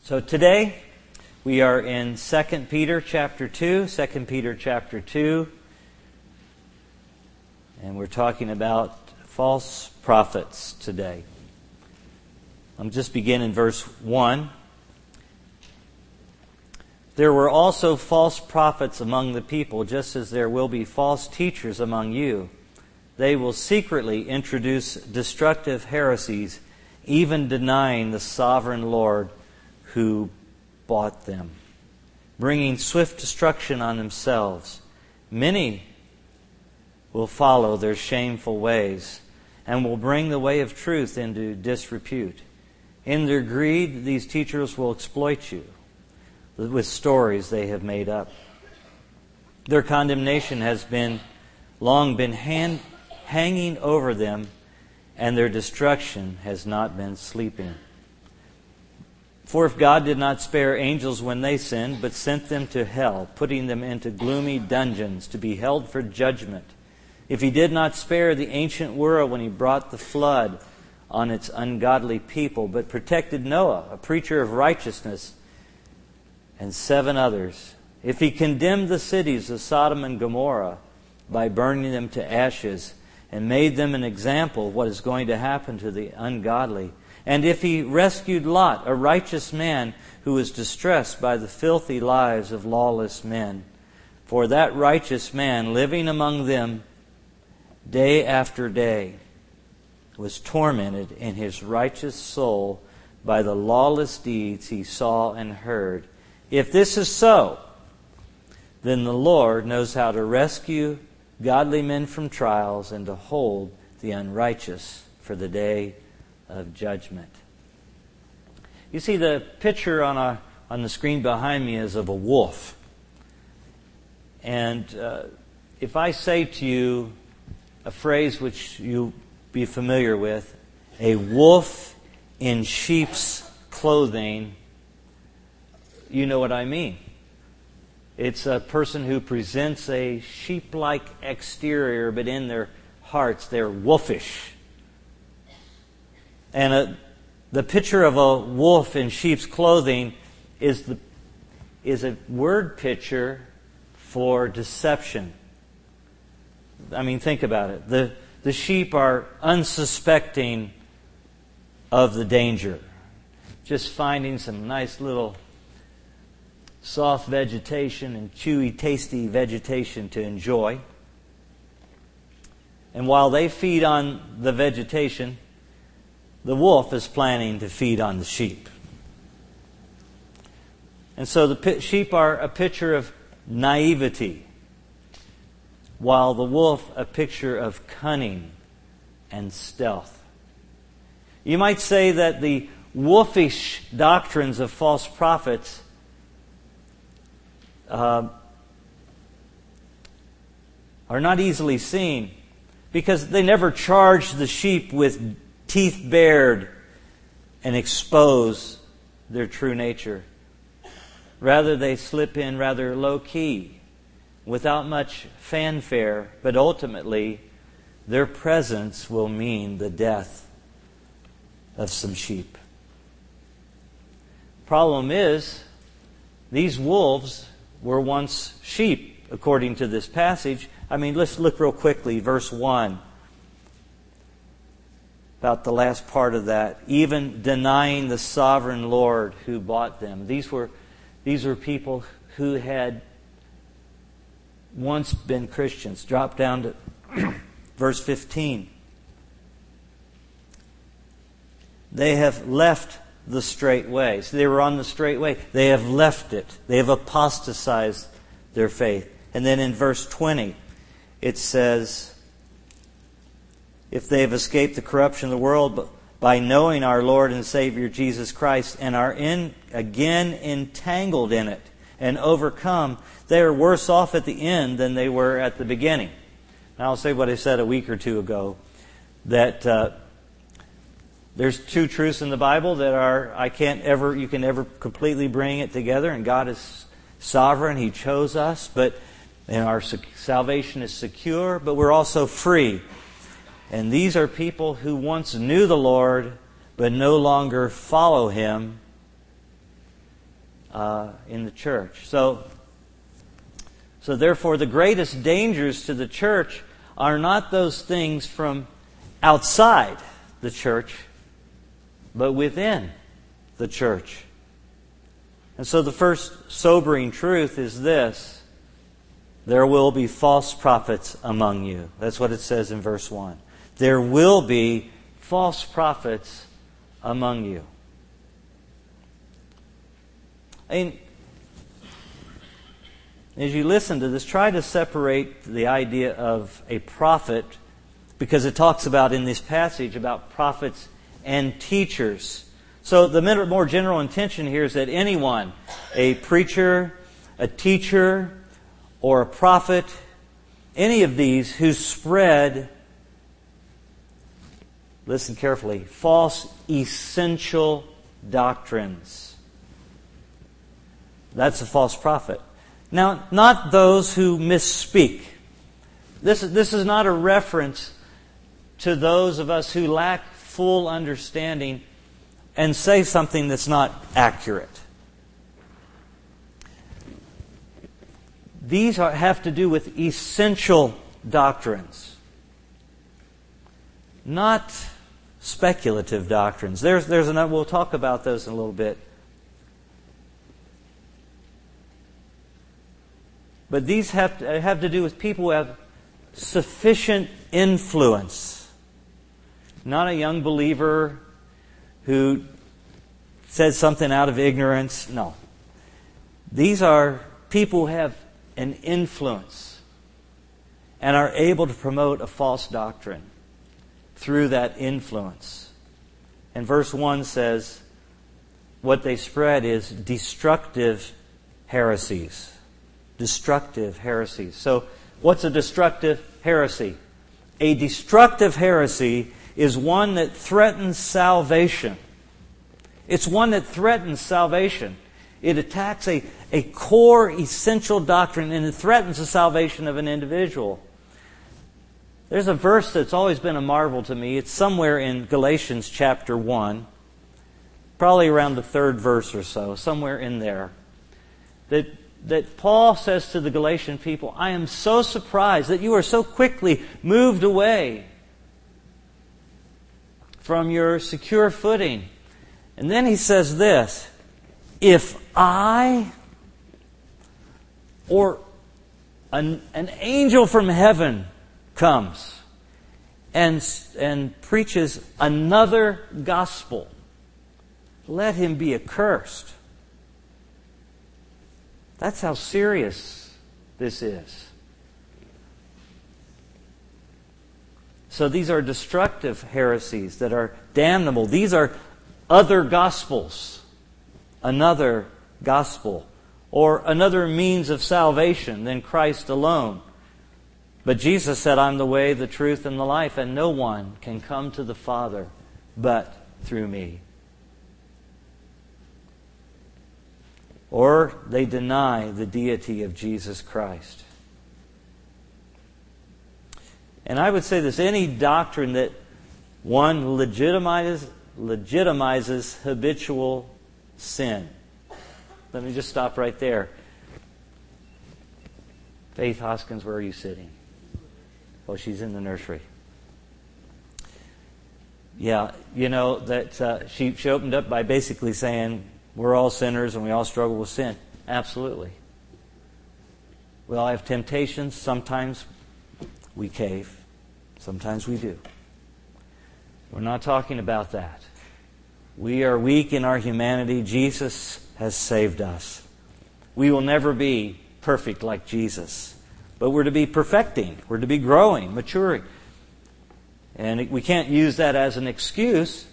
So today we are in 2 Peter chapter 2, 2 Peter chapter 2, and we're talking about false prophets today. I'll just begin in verse 1. There were also false prophets among the people, just as there will be false teachers among you. They will secretly introduce destructive heresies, even denying the sovereign Lord who bought them, bringing swift destruction on themselves. Many will follow their shameful ways and will bring the way of truth into disrepute. In their greed, these teachers will exploit you with stories they have made up. Their condemnation has long been hanging over them, and their destruction has not been sleeping. For if God did not spare angels when they sinned, but sent them to hell, putting them into gloomy dungeons to be held for judgment, if He did not spare the ancient world when He brought the flood on its ungodly people, but protected Noah, a preacher of righteousness, and 7 others, if He condemned the cities of Sodom and Gomorrah by burning them to ashes, and made them an example of what is going to happen to the ungodly, and if He rescued Lot, a righteous man who was distressed by the filthy lives of lawless men, for that righteous man, living among them day after day, was tormented in his righteous soul by the lawless deeds he saw and heard. If this is so, then the Lord knows how to rescue godly men from trials and to hold the unrighteous for the day of judgment. You see, the picture on the screen behind me is of a wolf. And if I say to you a phrase which you'll be familiar with, a wolf in sheep's clothing, you know what I mean. It's a person who presents a sheep-like exterior, but in their hearts they're wolfish. And the picture of a wolf in sheep's clothing is a word picture for deception. I mean, think about it. The sheep are unsuspecting of the danger, just finding some nice little soft vegetation and chewy, tasty vegetation to enjoy. And while they feed on the vegetation, the wolf is planning to feed on the sheep. And so the sheep are a picture of naivety, while the wolf a picture of cunning and stealth. You might say that the wolfish doctrines of false prophets are not easily seen, because they never charge the sheep with teeth bared and expose their true nature. Rather, they slip in rather low-key, without much fanfare, but ultimately their presence will mean the death of some sheep. Problem is, these wolves were once sheep, according to this passage. I mean, let's look real quickly, verse 1. About the last part of that. Even denying the sovereign Lord who bought them. These were people who had once been Christians. Drop down to verse 15. They have left the straight way. So they were on the straight way. They have left it. They have apostatized their faith. And then in verse 20, it says, if they have escaped the corruption of the world by knowing our Lord and Savior Jesus Christ and are again entangled in it and overcome, they are worse off at the end than they were at the beginning. Now I'll say what I said a week or two ago, that there's 2 truths in the Bible that you can never completely bring it together, and God is sovereign. He chose us, and our salvation is secure, but we're also free. And these are people who once knew the Lord, but no longer follow Him. in the church. So therefore, the greatest dangers to the church are not those things from outside the church, but within the church. And so the first sobering truth is this: there will be false prophets among you. That's what it says in verse 1. There will be false prophets among you. And as you listen to this, try to separate the idea of a prophet, because it talks about in this passage about prophets and teachers. So the more general intention here is that anyone, a preacher, a teacher, or a prophet, any of these who spread, listen carefully, false essential doctrines. That's a false prophet. Now, not those who misspeak. This is not a reference to those of us who lack full understanding and say something that's not accurate. These have to do with essential doctrines, not speculative doctrines. There's another. We'll talk about those in a little bit. But these have to do with people who have sufficient influence. Not a young believer who says something out of ignorance. No. These are people who have an influence and are able to promote a false doctrine through that influence. And verse 1 says what they spread is destructive heresies. Destructive heresies. So, what's a destructive heresy? A destructive heresy is one that threatens salvation. It's one that threatens salvation. It attacks a core essential doctrine, and it threatens the salvation of an individual. There's a verse that's always been a marvel to me. It's somewhere in Galatians chapter 1, probably around the 3rd verse or so, somewhere in there, that Paul says to the Galatian people, I am so surprised that you are so quickly moved away from your secure footing. And then he says this, if I or an angel from heaven comes and preaches another gospel, let him be accursed. That's how serious this is. So these are destructive heresies that are damnable. These are other gospels. Another gospel. Or another means of salvation than Christ alone. But Jesus said, I'm the way, the truth, and the life, and no one can come to the Father but through me. Or they deny the deity of Jesus Christ. And I would say this, any doctrine that one legitimizes habitual sin. Let me just stop right there. Faith Hoskins, where are you sitting? Oh, she's in the nursery. Yeah, you know, that she opened up by basically saying, we're all sinners and we all struggle with sin. Absolutely. We all have temptations. Sometimes we cave. Sometimes we do. We're not talking about that. We are weak in our humanity. Jesus has saved us. We will never be perfect like Jesus. But we're to be perfecting. We're to be growing, maturing. And we can't use that as an excuse.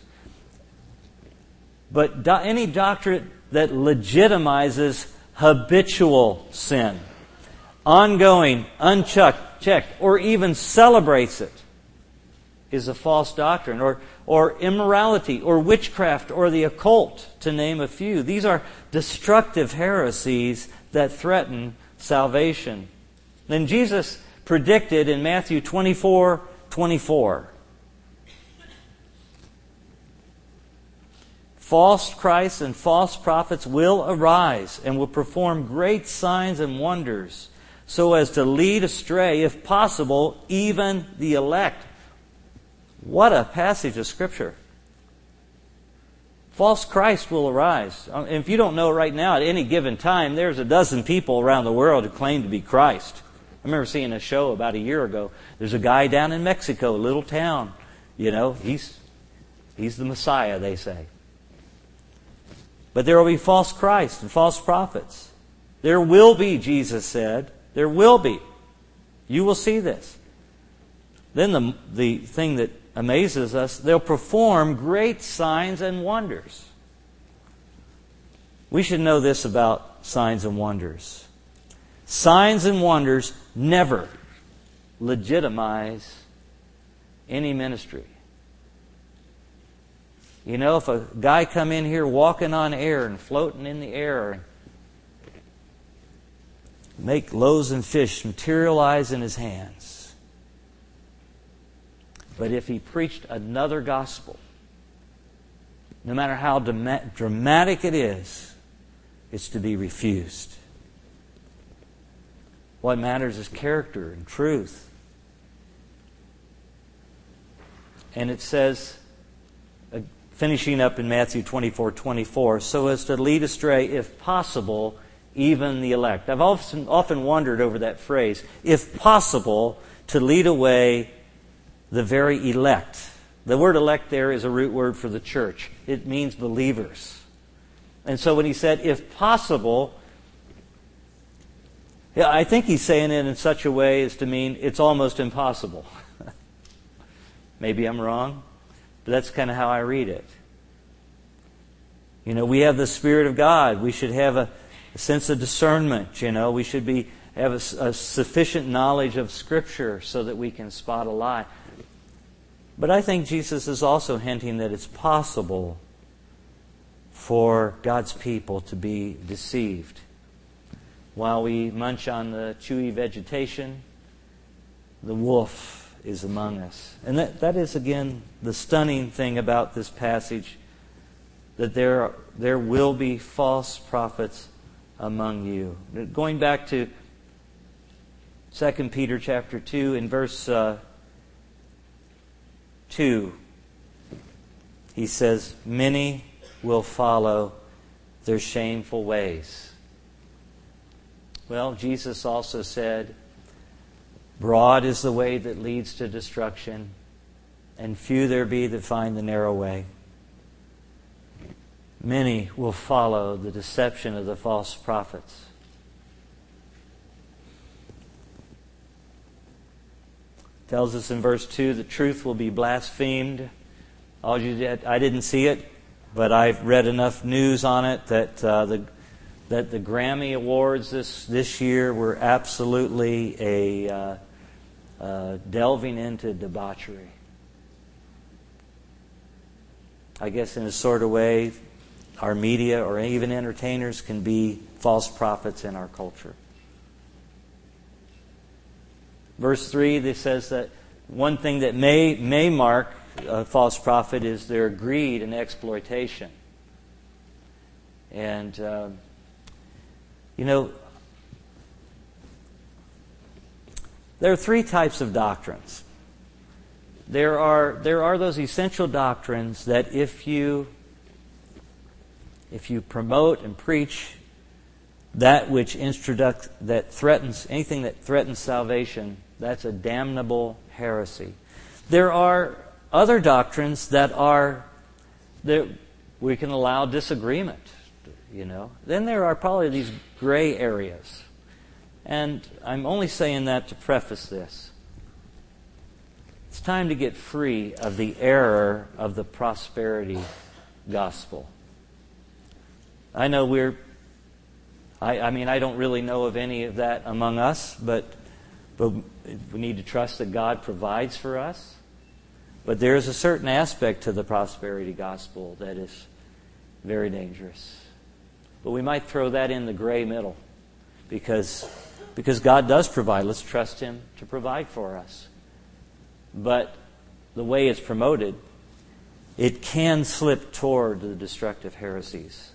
But any doctrine that legitimizes habitual sin, ongoing, unchecked, or even celebrates it, is a false doctrine. Or immorality, or witchcraft, or the occult, to name a few. These are destructive heresies that threaten salvation. Then Jesus predicted in Matthew 24:24, false Christs and false prophets will arise and will perform great signs and wonders so as to lead astray, if possible, even the elect. What a passage of Scripture. False Christ will arise. If you don't know right now, at any given time, there's a dozen people around the world who claim to be Christ. I remember seeing a show about a year ago. There's a guy down in Mexico, a little town. You know, he's the Messiah, they say. But there will be false Christs and false prophets. There will be, Jesus said. There will be. You will see this. Then the thing that amazes us, they'll perform great signs and wonders. We should know this about signs and wonders. Signs and wonders never legitimize any ministry. You know, if a guy come in here walking on air and floating in the air and make loaves and fish materialize in his hands, but if he preached another gospel, no matter how dramatic it is, it's to be refused. What matters is character and truth. And it says, finishing up in Matthew 24:24, so as to lead astray, if possible, even the elect. I've often wondered over that phrase, if possible, to lead away the very elect. The word elect there is a root word for the church. It means believers. And so when he said, if possible, I think he's saying it in such a way as to mean it's almost impossible. Maybe I'm wrong, but that's kind of how I read it. You know, we have the Spirit of God. We should have a sense of discernment. You know, we should have a sufficient knowledge of Scripture so that we can spot a lie. But I think Jesus is also hinting that it's possible for God's people to be deceived. While we munch on the chewy vegetation, the wolf is among us. And that is, again, the stunning thing about this passage, that there will be false prophets among you. Going back to 2 Peter chapter 2, in verse 2, he says, many will follow their shameful ways. Well, Jesus also said, broad is the way that leads to destruction, and few there be that find the narrow way. Many will follow the deception of the false prophets. It tells us in verse 2 that truth will be blasphemed. I didn't see it, but I've read enough news on it that the Grammy Awards this year were absolutely a delving into debauchery. I guess in a sort of way, our media or even entertainers can be false prophets in our culture. Verse 3, it says that one thing that may mark a false prophet is their greed and exploitation. And, you know, there are three types of doctrines. There are those essential doctrines that if you promote and preach anything that threatens salvation, that's a damnable heresy. There are other doctrines that we can allow disagreement, you know. Then there are probably these gray areas. And I'm only saying that to preface this. It's time to get free of the error of the prosperity gospel. I know I don't really know of any of that among us, but we need to trust that God provides for us. But there is a certain aspect to the prosperity gospel that is very dangerous. But we might throw that in the gray middle because God does provide. Let's trust Him to provide for us. But the way it's promoted it can slip toward the destructive heresies.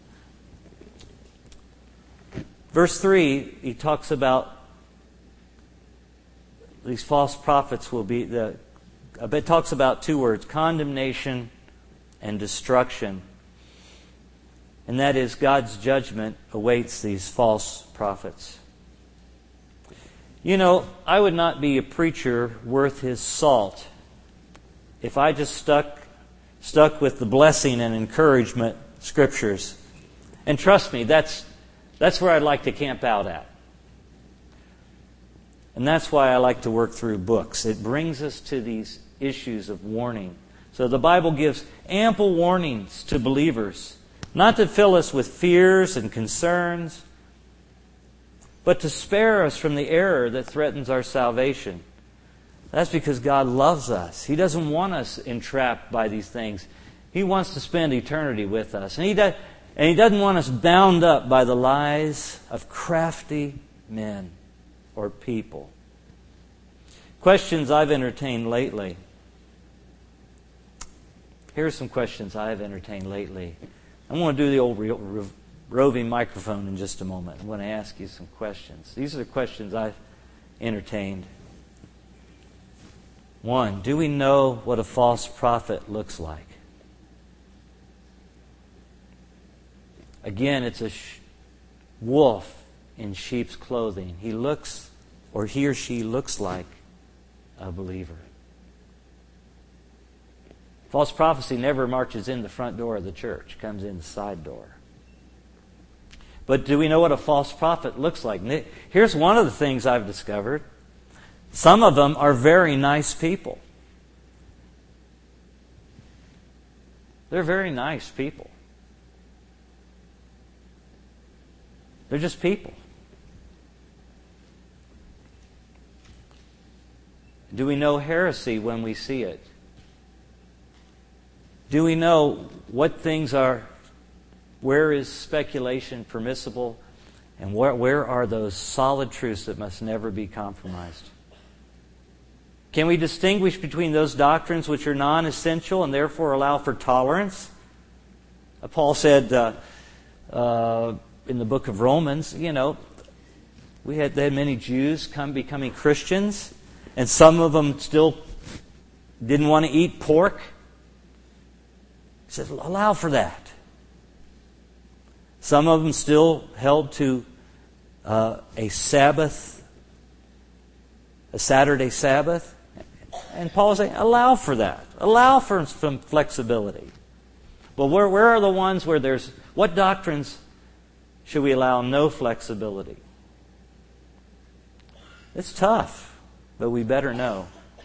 Verse 3, he talks about these false prophets will be it talks about two words, condemnation and destruction. And that is, God's judgment awaits these false prophets. You know, I would not be a preacher worth his salt if I just stuck with the blessing and encouragement scriptures. And trust me, that's where I'd like to camp out at. And that's why I like to work through books. It brings us to these issues of warning. So the Bible gives ample warnings to believers, not to fill us with fears and concerns, but to spare us from the error that threatens our salvation. That's because God loves us. He doesn't want us entrapped by these things. He wants to spend eternity with us. And He doesn't want us bound up by the lies of crafty men or people. Questions I've entertained lately. Here's some questions I've entertained lately. I'm going to do the old roving microphone in just a moment. I'm going to ask you some questions. These are the questions I've entertained. 1, do we know what a false prophet looks like? Again, it's a wolf in sheep's clothing. He or she looks like a believer. False prophecy never marches in the front door of the church. It comes in the side door. But do we know what a false prophet looks like? Here's one of the things I've discovered. Some of them are very nice people. They're very nice people. They're just people. Do we know heresy when we see it? Do we know what things are, where is speculation permissible, and where are those solid truths that must never be compromised? Can we distinguish between those doctrines which are non-essential and therefore allow for tolerance? Paul said in the book of Romans, they had many Jews becoming Christians, and some of them still didn't want to eat pork. He said, allow for that. Some of them still held to a Saturday Sabbath. And Paul is saying, allow for that. Allow for some flexibility. But where are the ones where what doctrines should we allow no flexibility? It's tough, but we better know.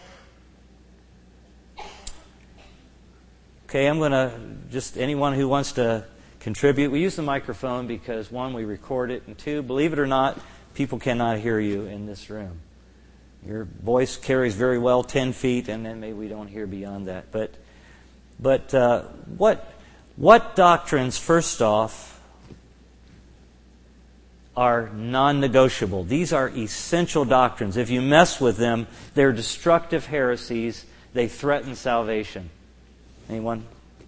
Okay, I'm going to anyone who wants to contribute, we use the microphone because 1, we record it, and 2, believe it or not, people cannot hear you in this room. Your voice carries very well 10 feet, and then maybe we don't hear beyond that. But what doctrines, first off, are non-negotiable? These are essential doctrines. If you mess with them, they're destructive heresies. They threaten salvation. Anyone?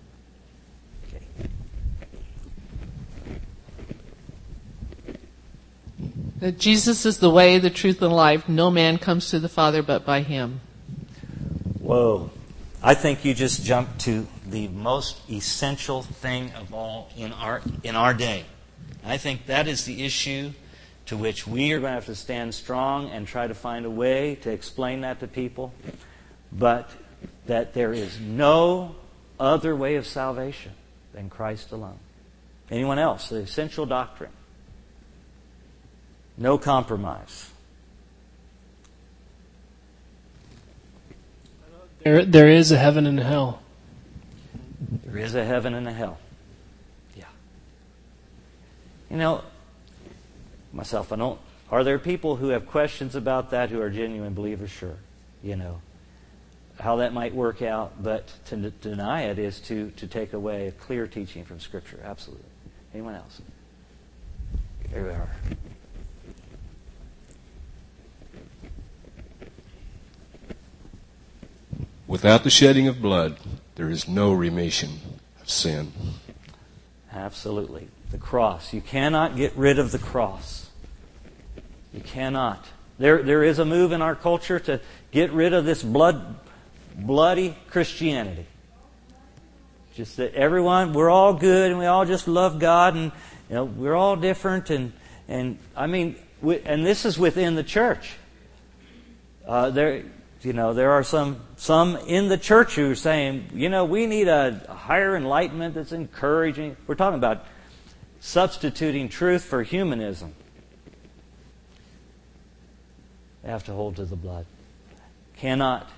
That Jesus is the way, the truth, and life. No man comes to the Father but by Him. Whoa. I think you just jumped to the most essential thing of all in our day. I think that is the issue to which we are going to have to stand strong and try to find a way to explain that to people. But that there is no other way of salvation than Christ alone. Anyone else? The essential doctrine. No compromise. There is a heaven and a hell. There is a heaven and a hell. Yeah. Myself, are there people who have questions about that who are genuine believers? Sure. How that might work out, but to deny it is to take away a clear teaching from Scripture. Absolutely. Anyone else? Here we are. Without the shedding of blood, there is no remission of sin. Absolutely. The cross. You cannot get rid of the cross. You cannot. There is a move in our culture to get rid of this bloody Christianity. Just that everyone, we're all good and we all just love God and we're all different and I mean, and this is within the church. There are some in the church who are saying, we need a higher enlightenment that's encouraging. We're talking about substituting truth for humanism. They have to hold to the blood. Cannot.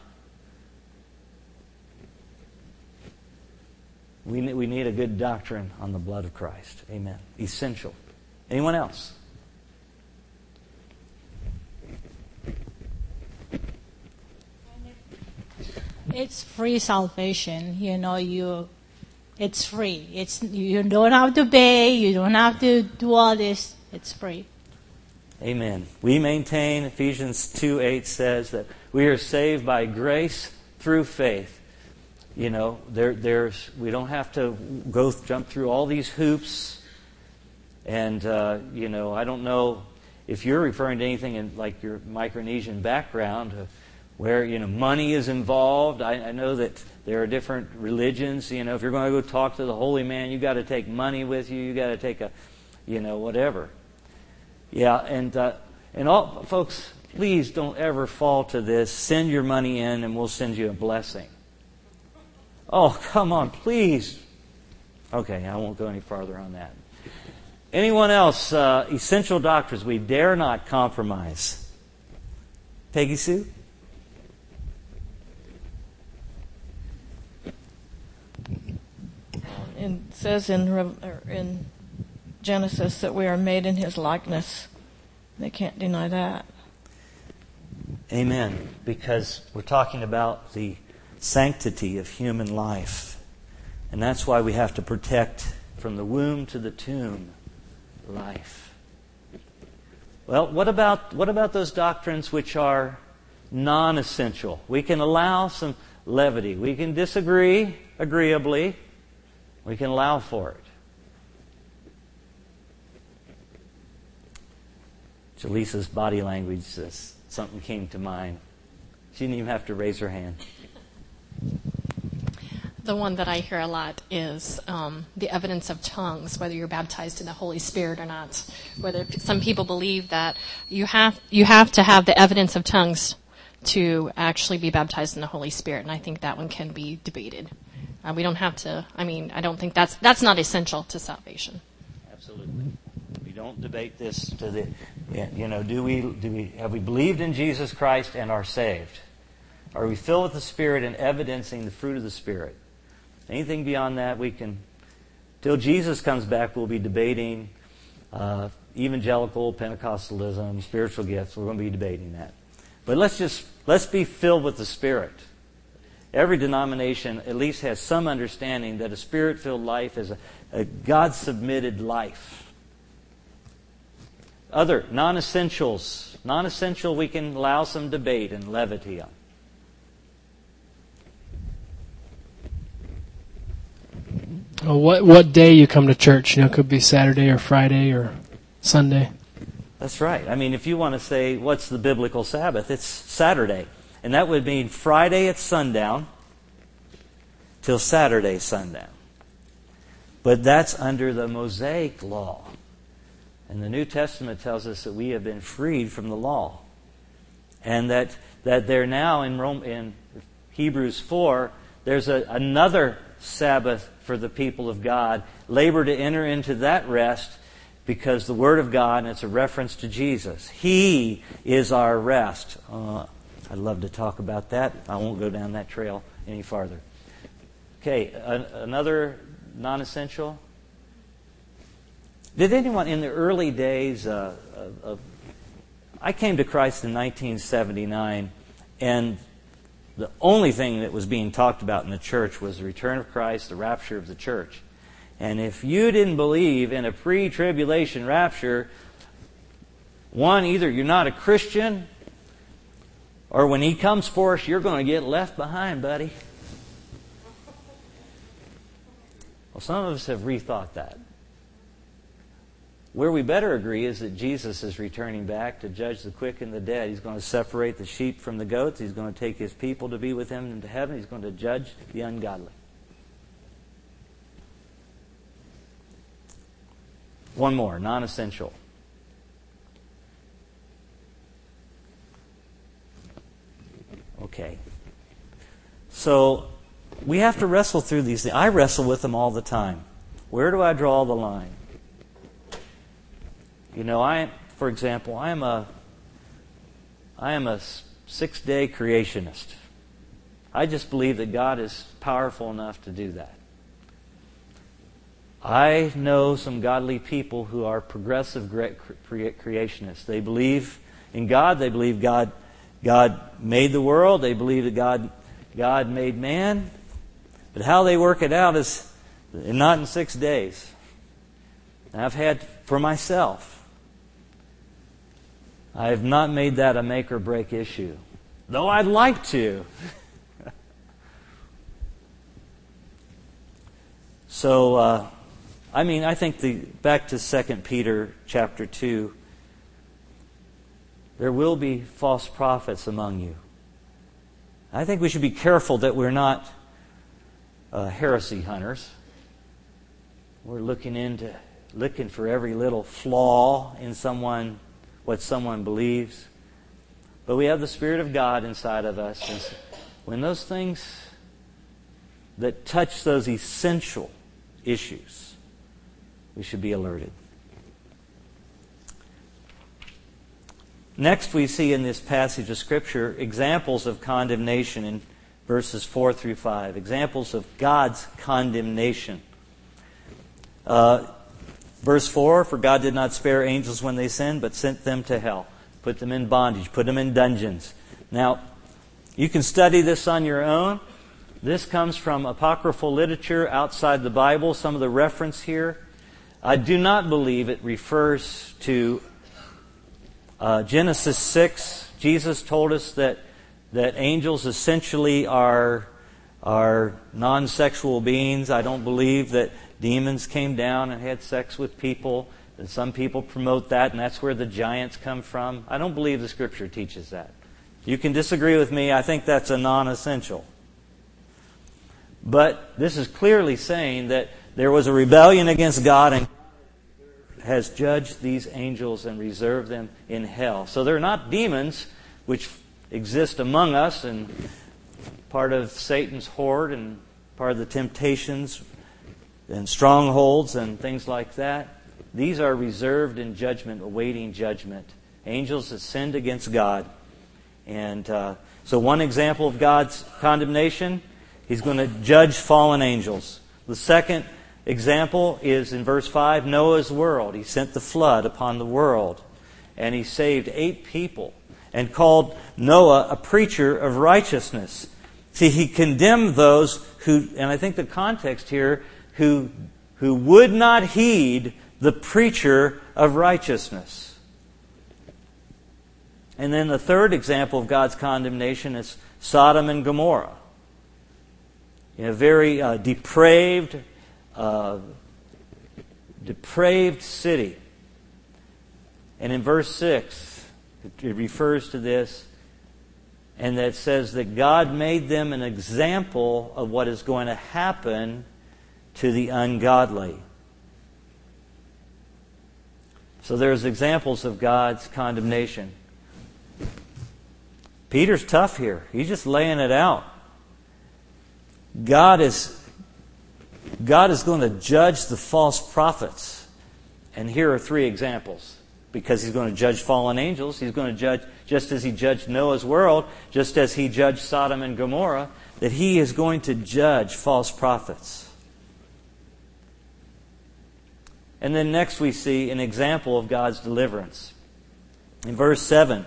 We need a good doctrine on the blood of Christ. Amen. Essential. Anyone else? It's free salvation. It's free. You don't have to pay. You don't have to do all this. It's free. Amen. We maintain, Ephesians 2:8 says that we are saved by grace through faith. We don't have to jump through all these hoops. And, I don't know if you're referring to anything in like your Micronesian background where, money is involved. I know that there are different religions. If you're going to go talk to the holy man, you've got to take money with you. You've got to take whatever. Yeah, and all folks, please don't ever fall to this. Send your money in and we'll send you a blessing. Oh, come on, please. Okay, I won't go any farther on that. Anyone else? Essential doctrines we dare not compromise. Peggy Sue? It says in Genesis that we are made in His likeness. They can't deny that. Amen. Because we're talking about the sanctity of human life. And that's why we have to protect from the womb to the tomb life. Well, what about those doctrines which are non-essential? We can allow some levity. We can disagree agreeably. We can allow for it. Jaleesa's body language says something came to mind. She didn't even have to raise her hand. The one that I hear a lot is the evidence of tongues, whether you're baptized in the Holy Spirit or not. Whether some people believe that you have to have the evidence of tongues to actually be baptized in the Holy Spirit, and I think that one can be debated. We don't have to. I don't think that's not essential to salvation. Absolutely. We don't debate this to the. Have we believed in Jesus Christ and are saved? Are we filled with the Spirit and evidencing the fruit of the Spirit? Anything beyond that, we can. Till Jesus comes back, we'll be debating evangelical, Pentecostalism, spiritual gifts. We're going to be debating that. But let's be filled with the Spirit. Every denomination at least has some understanding that a Spirit-filled life is a God-submitted life. Other non-essentials. Non-essential we can allow some debate and levity on. What day you come to church? It could be Saturday or Friday or Sunday. That's right. If you want to say, what's the biblical Sabbath? It's Saturday. And that would mean Friday at sundown till Saturday sundown. But that's under the Mosaic law. And the New Testament tells us that we have been freed from the law. And that there now in Hebrews 4, there's another Sabbath for the people of God. Labor to enter into that rest because the Word of God, and it's a reference to Jesus. He is our rest. I'd love to talk about that. I won't go down that trail any farther. Okay, another non-essential. Did anyone in the early days I came to Christ in 1979, and the only thing that was being talked about in the church was the return of Christ, the rapture of the church. And if you didn't believe in a pre-tribulation rapture, one, either you're not a Christian, or when He comes for us, you're going to get left behind, buddy. Well, some of us have rethought that. Where we better agree is that Jesus is returning back to judge the quick and the dead. He's going to separate the sheep from the goats. He's going to take His people to be with Him into heaven. He's going to judge the ungodly. One more, non-essential. Okay. So, we have to wrestle through these things. I wrestle with them all the time. Where do I draw the line? You know, for example, I am a 6-day creationist. I just believe that God is powerful enough to do that. I know some godly people who are progressive creationists. They believe in God. They believe God made the world. They believe that God made man. But how they work it out is not in 6 days. And I've had for myself. I have not made that a make or break issue, though I'd like to. So, I think back to 2 Peter chapter 2, there will be false prophets among you. I think we should be careful that we're not heresy hunters. We're looking for every little flaw in what someone believes. But we have the Spirit of God inside of us. And when those things that touch those essential issues, we should be alerted. Next, we see in this passage of Scripture examples of condemnation in verses 4 through 5. Examples of God's condemnation. Verse 4, for God did not spare angels when they sinned, but sent them to hell. Put them in bondage, put them in dungeons. Now, you can study this on your own. This comes from apocryphal literature outside the Bible, some of the reference here. I do not believe it refers to Genesis 6. Jesus told us that angels essentially are non-sexual beings. I don't believe that demons came down and had sex with people. And some people promote that, and that's where the giants come from. I don't believe the Scripture teaches that. You can disagree with me. I think that's a non-essential. But this is clearly saying that there was a rebellion against God and has judged these angels and reserved them in hell. So they're not demons which exist among us and part of Satan's horde and part of the temptations and strongholds and things like that. These are reserved in judgment, awaiting judgment. Angels that sinned against God. And so one example of God's condemnation, He's going to judge fallen angels. The second example is in verse 5, Noah's world. He sent the flood upon the world. And He saved 8 people and called Noah a preacher of righteousness. See, He condemned those who, and I think the context here, who would not heed the preacher of righteousness. And then the third example of God's condemnation is Sodom and Gomorrah. A very depraved city. And in verse 6, it refers to this, and that says that God made them an example of what is going to happen to the ungodly. So there's examples of God's condemnation. Peter's tough here. He's just laying it out. God is going to judge the false prophets. And here are 3 examples. Because He's going to judge fallen angels. He's going to judge, just as He judged Noah's world, just as He judged Sodom and Gomorrah, that He is going to judge false prophets. And then next we see an example of God's deliverance. In verse 7,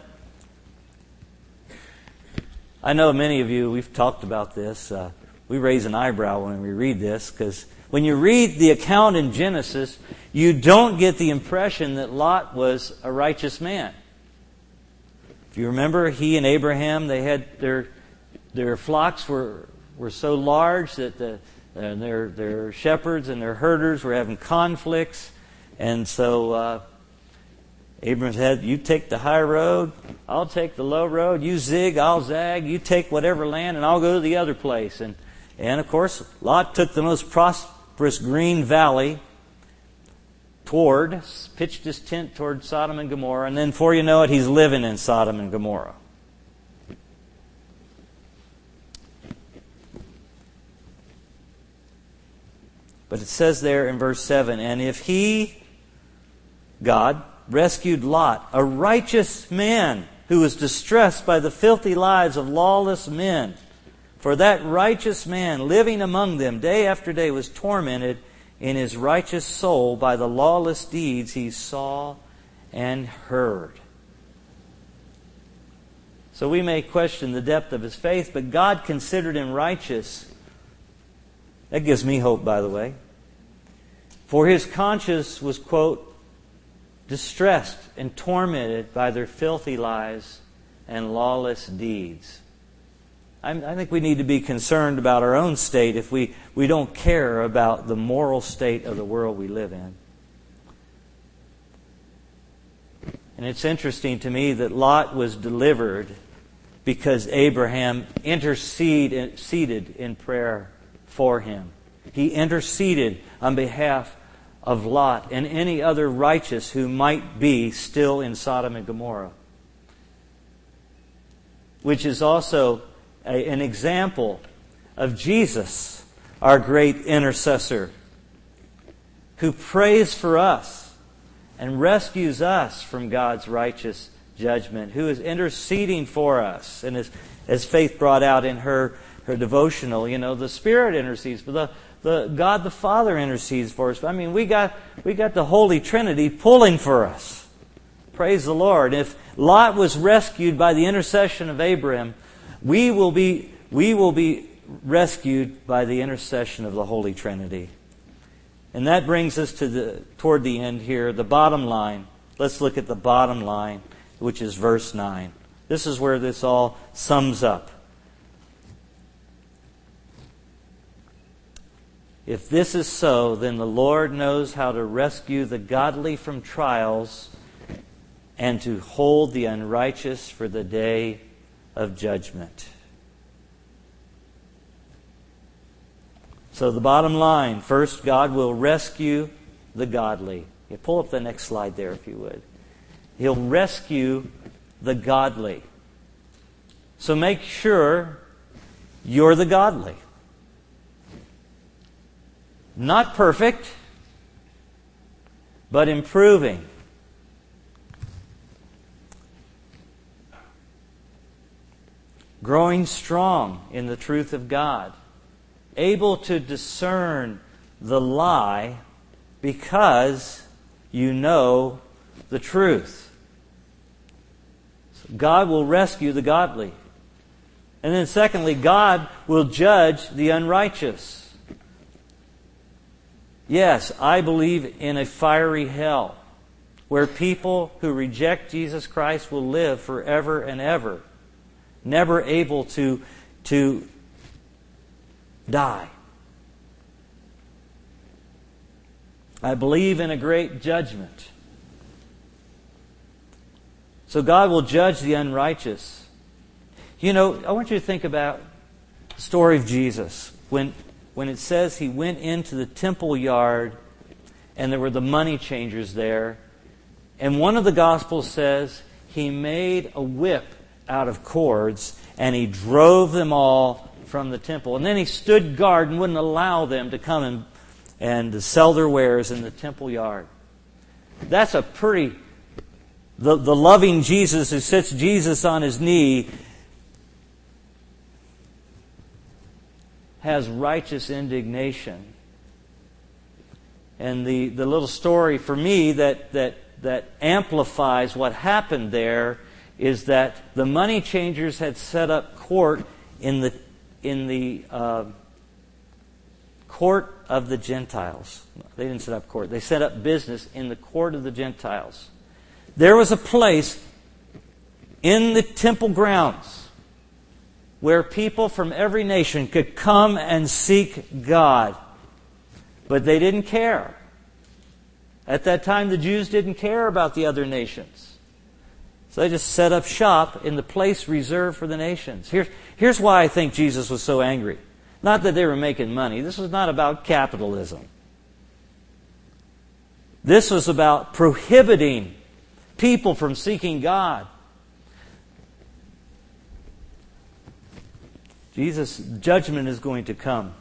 I know many of you, we've talked about this. We raise an eyebrow when we read this, because when you read the account in Genesis, you don't get the impression that Lot was a righteous man. If you remember, he and Abraham, they had their flocks were so large that And their shepherds and their herders were having conflicts. And so Abram said, you take the high road, I'll take the low road. You zig, I'll zag. You take whatever land, and I'll go to the other place. And of course, Lot took the most prosperous green valley pitched his tent toward Sodom and Gomorrah. And then before you know it, he's living in Sodom and Gomorrah. But it says there in verse 7, and if he, God, rescued Lot, a righteous man who was distressed by the filthy lives of lawless men, for that righteous man living among them day after day was tormented in his righteous soul by the lawless deeds he saw and heard. So we may question the depth of his faith, but God considered him righteous. That gives me hope, by the way. For his conscience was, quote, distressed and tormented by their filthy lives and lawless deeds. I think we need to be concerned about our own state if we don't care about the moral state of the world we live in. And it's interesting to me that Lot was delivered because Abraham interceded in prayer for him. He interceded on behalf of Lot and any other righteous who might be still in Sodom and Gomorrah. Which is also an example of Jesus, our great intercessor, who prays for us and rescues us from God's righteous judgment, who is interceding for us. And as Faith brought out in her devotional, the Spirit intercedes, but the God the Father intercedes for us. I mean, we got the Holy Trinity pulling for us. Praise the Lord. If Lot was rescued by the intercession of Abraham, we will be rescued by the intercession of the Holy Trinity. And that brings us toward the end here, the bottom line. Let's look at the bottom line, which is verse 9. This is where this all sums up. If this is so, then the Lord knows how to rescue the godly from trials and to hold the unrighteous for the day of judgment. So the bottom line, first, God will rescue the godly. You pull up the next slide there, if you would. He'll rescue the godly. So make sure you're the godly. Not perfect, but improving. Growing strong in the truth of God. Able to discern the lie because you know the truth. So God will rescue the godly. And then secondly, God will judge the unrighteous. Yes, I believe in a fiery hell where people who reject Jesus Christ will live forever and ever, never able to die. I believe in a great judgment. So God will judge the unrighteous. I want you to think about the story of Jesus. When it says He went into the temple yard and there were the money changers there, and one of the Gospels says He made a whip out of cords and He drove them all from the temple. And then He stood guard and wouldn't allow them to come and to sell their wares in the temple yard. That's a pretty... The loving Jesus who sits Jesus on His knee has righteous indignation. And the little story for me that amplifies what happened there is that the money changers had set up court in the court of the Gentiles. They didn't set up court. They set up business in the court of the Gentiles. There was a place in the temple grounds where people from every nation could come and seek God. But they didn't care. At that time, the Jews didn't care about the other nations. So they just set up shop in the place reserved for the nations. Here's why I think Jesus was so angry. Not that they were making money. This was not about capitalism. This was about prohibiting people from seeking God. Jesus' judgment is going to come.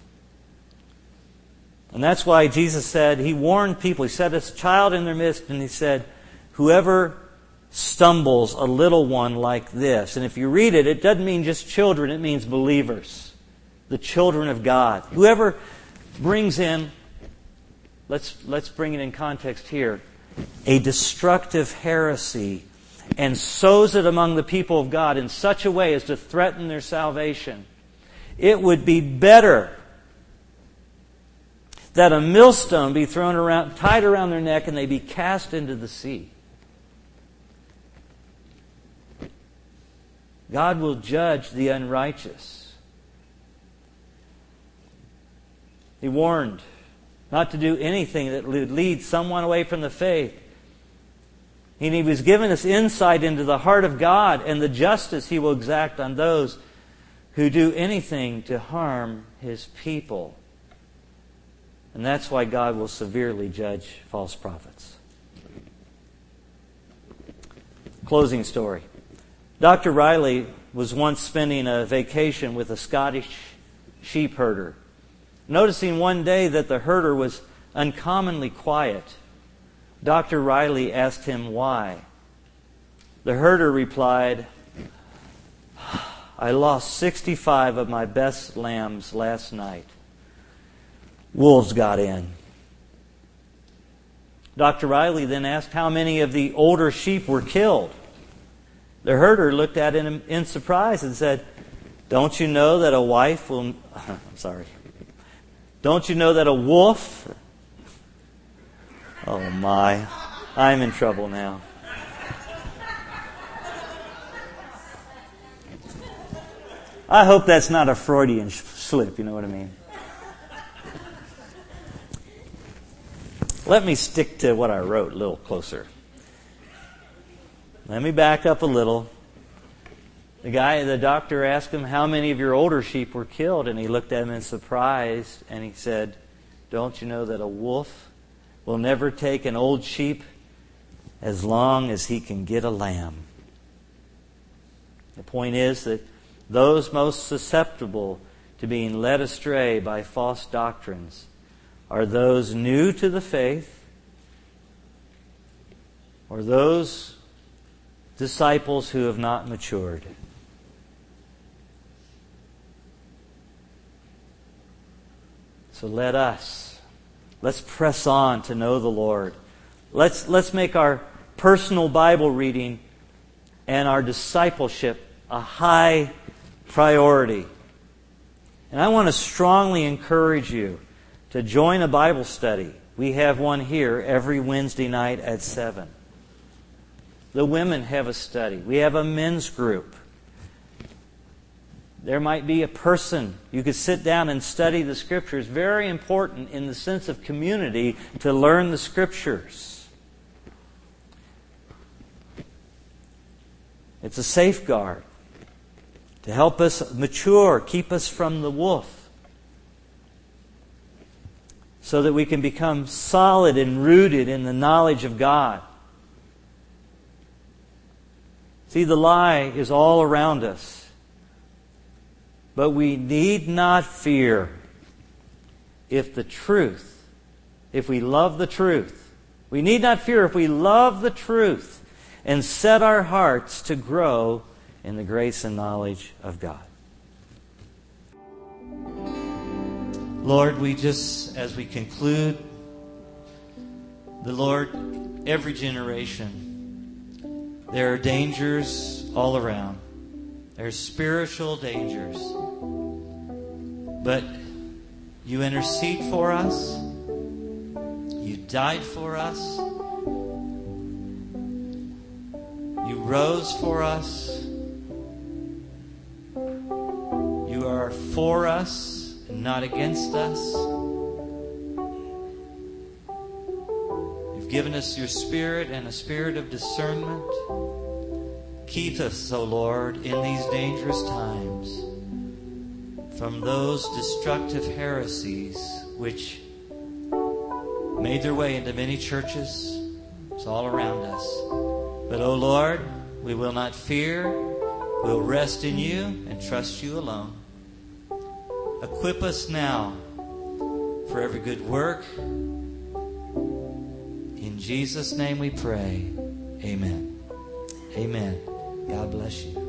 And that's why Jesus said, He warned people. He set a child in their midst and He said, whoever stumbles a little one like this. And if you read it, it doesn't mean just children, it means believers. The children of God. Whoever brings in, let's bring it in context here, a destructive heresy and sows it among the people of God in such a way as to threaten their salvation. It would be better that a millstone be thrown around, tied around their neck, and they be cast into the sea. God will judge the unrighteous. He warned not to do anything that would lead someone away from the faith. And He was giving us insight into the heart of God and the justice He will exact on those who do anything to harm His people. And that's why God will severely judge false prophets. Closing story. Dr. Riley was once spending a vacation with a Scottish sheep herder. Noticing one day that the herder was uncommonly quiet, Dr. Riley asked him why. The herder replied, I lost 65 of my best lambs last night. Wolves got in. Dr. Riley then asked how many of the older sheep were killed. The herder looked at him in surprise and said, Don't you know that a wolf... Oh my, I'm in trouble now. I hope that's not a Freudian slip, you know what I mean? Let me stick to what I wrote a little closer. Let me back up a little. The doctor asked him how many of your older sheep were killed, and he looked at him in surprise and he said, Don't you know that a wolf will never take an old sheep as long as he can get a lamb? The point is that those most susceptible to being led astray by false doctrines are those new to the faith or those disciples who have not matured. So let's press on to know the Lord. Let's make our personal Bible reading and our discipleship a high priority. And I want to strongly encourage you to join a Bible study. We have one here every Wednesday night at 7. The women have a study. We have a men's group. There might be a person you could sit down and study the Scriptures. Very important in the sense of community to learn the Scriptures. It's a safeguard to help us mature, keep us from the wolf, so that we can become solid and rooted in the knowledge of God. See, the lie is all around us. But we need not fear if we love the truth. We need not fear if we love the truth and set our hearts to grow in the grace and knowledge of God. Lord, as we conclude, Lord, every generation, there are dangers all around. There's spiritual dangers. But You intercede for us. You died for us. You rose for us. for us and not against us. You've given us your Spirit and a spirit of discernment. Keep us, O Lord, in these dangerous times from those destructive heresies which made their way into many churches. It's all around us. But, O Lord, we will not fear. We'll rest in you and trust you alone. Equip us now for every good work. In Jesus' name we pray. Amen. Amen. God bless you.